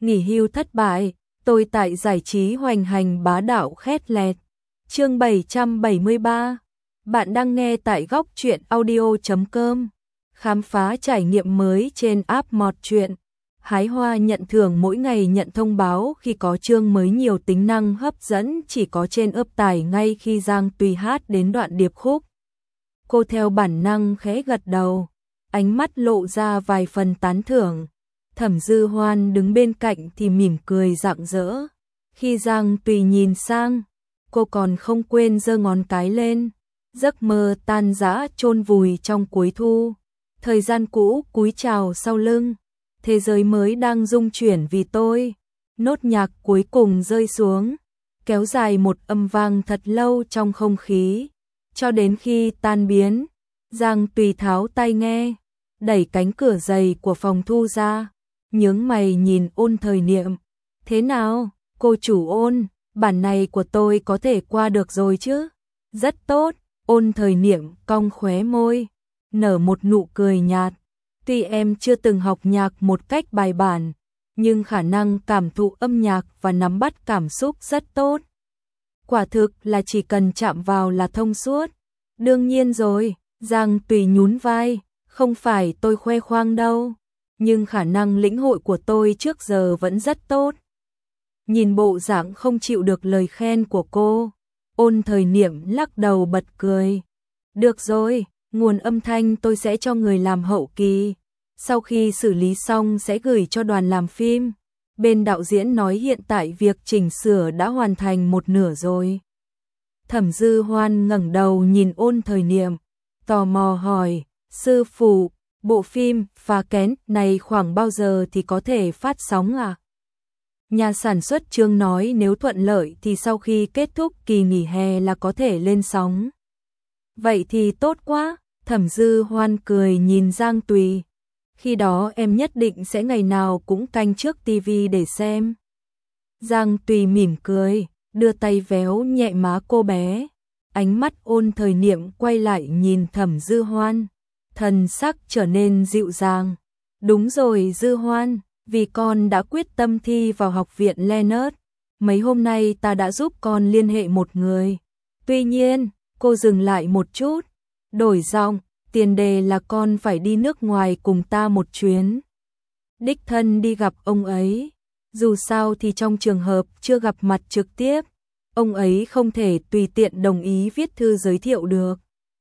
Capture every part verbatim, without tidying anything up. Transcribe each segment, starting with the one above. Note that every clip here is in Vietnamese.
nghỉ hưu thất bại, tôi tại giải trí hoành hành bá đạo khét lẹt. Chương bảy trăm bảy mươi ba. Bạn đang nghe tại góc truyện audio chấm com. Khám phá trải nghiệm mới trên app Mọt Truyện. Hái hoa nhận thưởng mỗi ngày nhận thông báo khi có chương mới nhiều tính năng hấp dẫn chỉ có trên ấp tải ngay khi Giang Tùy hát đến đoạn điệp khúc. Cô theo bản năng khẽ gật đầu, ánh mắt lộ ra vài phần tán thưởng. Thẩm Dư Hoan đứng bên cạnh thì mỉm cười rạng rỡ. Khi Giang Tùy nhìn sang, cô còn không quên giơ ngón cái lên. Giấc mơ tan rã chôn vùi trong cuối thu. Thời gian cũ cúi chào sau lưng. Thế giới mới đang rung chuyển vì tôi. Nốt nhạc cuối cùng rơi xuống, kéo dài một âm vang thật lâu trong không khí, cho đến khi tan biến. Giang Tùy tháo tai nghe, đẩy cánh cửa dày của phòng thu ra, nhướng mày nhìn Ôn Thời Niệm. Thế nào, cô chủ Ôn, bản này của tôi có thể qua được rồi chứ? Rất tốt. Ôn Thời Niệm cong khóe môi, nở một nụ cười nhạt. Tuy em chưa từng học nhạc một cách bài bản, nhưng khả năng cảm thụ âm nhạc và nắm bắt cảm xúc rất tốt. Quả thực là chỉ cần chạm vào là thông suốt. Đương nhiên rồi, Giang Tùy nhún vai, không phải tôi khoe khoang đâu, nhưng khả năng lĩnh hội của tôi trước giờ vẫn rất tốt. Nhìn bộ dạng không chịu được lời khen của cô, Ôn Thời Niệm lắc đầu bật cười. Được rồi, nguồn âm thanh tôi sẽ cho người làm hậu kỳ, sau khi xử lý xong sẽ gửi cho đoàn làm phim. Bên đạo diễn nói hiện tại việc chỉnh sửa đã hoàn thành một nửa rồi. Thẩm Dư Hoan ngẩng đầu nhìn Ôn Thời Niệm, tò mò hỏi, sư phụ, bộ phim Phá Kén này khoảng bao giờ thì có thể phát sóng à? Nhà sản xuất Trương nói nếu thuận lợi thì sau khi kết thúc kỳ nghỉ hè là có thể lên sóng. Vậy thì tốt quá. Thẩm Dư Hoan cười nhìn Giang Tùy. Khi đó em nhất định sẽ ngày nào cũng canh trước tivi để xem. Giang Tùy mỉm cười, đưa tay véo nhẹ má cô bé. Ánh mắt Ôn Thời Niệm quay lại nhìn Thẩm Dư Hoan, thần sắc trở nên dịu dàng. Đúng rồi Dư Hoan, vì con đã quyết tâm thi vào học viện Leonard, mấy hôm nay ta đã giúp con liên hệ một người. Tuy nhiên, cô dừng lại một chút, đổi giọng, tiền đề là con phải đi nước ngoài cùng ta một chuyến. Đích thân đi gặp ông ấy. Dù sao thì trong trường hợp chưa gặp mặt trực tiếp, ông ấy không thể tùy tiện đồng ý viết thư giới thiệu được.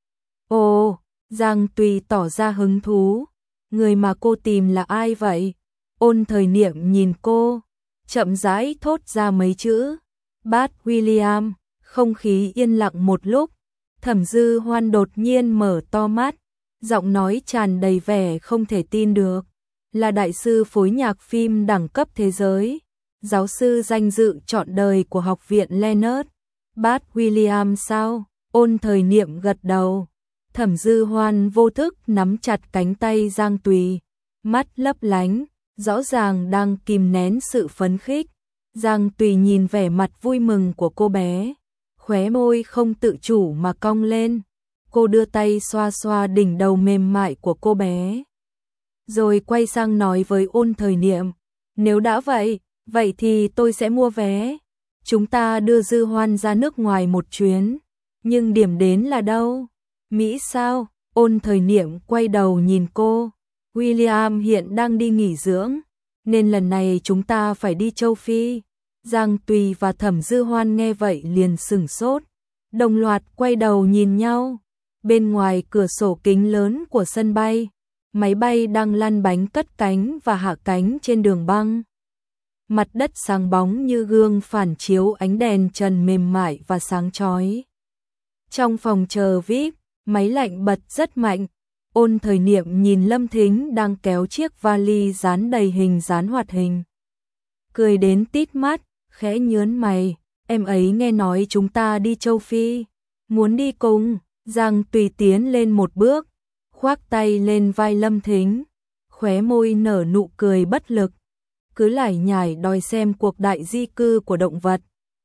Ồ, Giang Tùy tỏ ra hứng thú. Người mà cô tìm là ai vậy? Ôn Thời Niệm nhìn cô, chậm rãi thốt ra mấy chữ. Bart William. Không khí yên lặng một lúc. Thẩm Dư Hoan đột nhiên mở to mắt, giọng nói tràn đầy vẻ không thể tin được. Là đại sư phối nhạc phim đẳng cấp thế giới, giáo sư danh dự trọn đời của học viện Leonard, Bart William sao? Ôn Thời Niệm gật đầu. Thẩm Dư Hoan vô thức nắm chặt cánh tay Giang Tùy, mắt lấp lánh, rõ ràng đang kìm nén sự phấn khích. Giang Tùy nhìn vẻ mặt vui mừng của cô bé, khóe môi không tự chủ mà cong lên. Cô đưa tay xoa xoa đỉnh đầu mềm mại của cô bé, rồi quay sang nói với Ôn Thời Niệm, nếu đã vậy, vậy thì tôi sẽ mua vé. Chúng ta đưa Dư Hoan ra nước ngoài một chuyến. Nhưng điểm đến là đâu? Mỹ sao? Ôn Thời Niệm quay đầu nhìn cô. William hiện đang đi nghỉ dưỡng, nên lần này chúng ta phải đi châu Phi. Giang Tùy và Thẩm Dư Hoan nghe vậy liền sửng sốt, đồng loạt quay đầu nhìn nhau. Bên ngoài cửa sổ kính lớn của sân bay, máy bay đang lăn bánh cất cánh và hạ cánh trên đường băng. Mặt đất sáng bóng như gương phản chiếu ánh đèn trần mềm mại và sáng chói. Trong phòng chờ vi ai pi, máy lạnh bật rất mạnh. Ôn Thời Niệm nhìn Lâm Thính đang kéo chiếc vali dán đầy hình dán hoạt hình, cười đến tít mắt, khẽ nhớn mày. Em ấy nghe nói chúng ta đi châu Phi, muốn đi cùng. Giang Tùy tiến lên một bước, khoác tay lên vai Lâm Thính, khóe môi nở nụ cười bất lực, cứ lải nhải đòi xem cuộc đại di cư của động vật.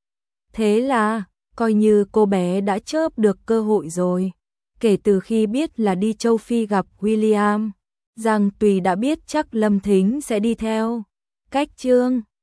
Thế là, coi như cô bé đã chớp được cơ hội rồi. Kể từ khi biết là đi châu Phi gặp William, Giang Tùy đã biết chắc Lâm Thính sẽ đi theo. Cách chương